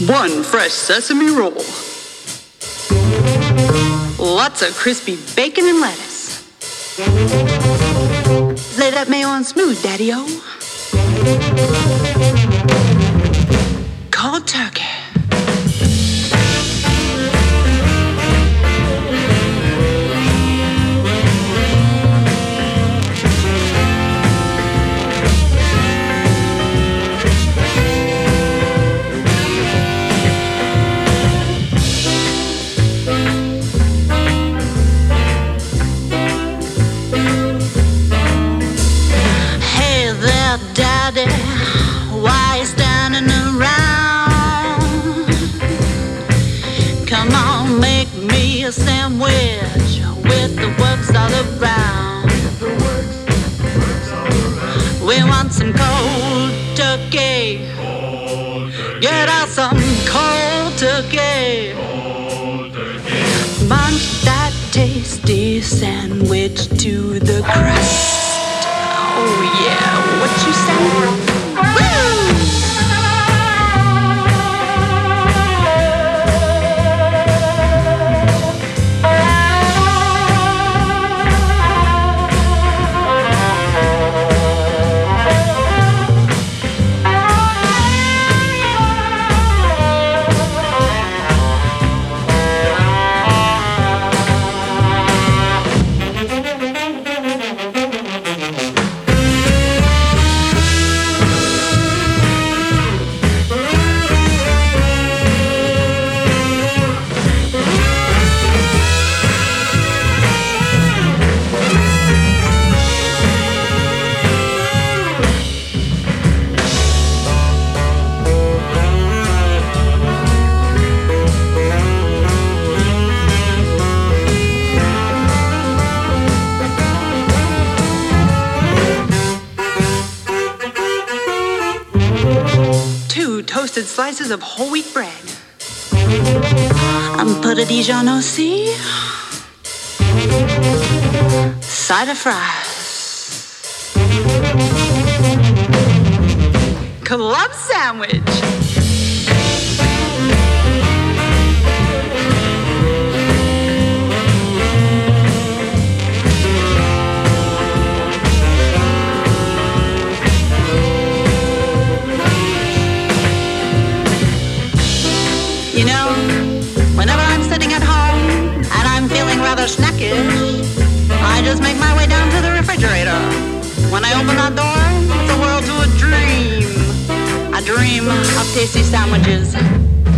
1 fresh sesame roll. Lots of crispy bacon and lettuce. Lay that mayo on smooth, Daddy-O. Cold turkey. Daddy, why you standing around? Come on, make me a sandwich with the works all around. We want some cold turkey. Get us some cold turkey. Munch that tasty sandwich to the crust. Oh yeah, what you say? Toasted slices of whole wheat bread. Un peu de Dijon aussi. Side of fries. Club sandwich. You know, whenever I'm sitting at home and I'm feeling rather snackish, I just make my way down to the refrigerator. When I open that door, it's a world to a dream. A dream of tasty sandwiches.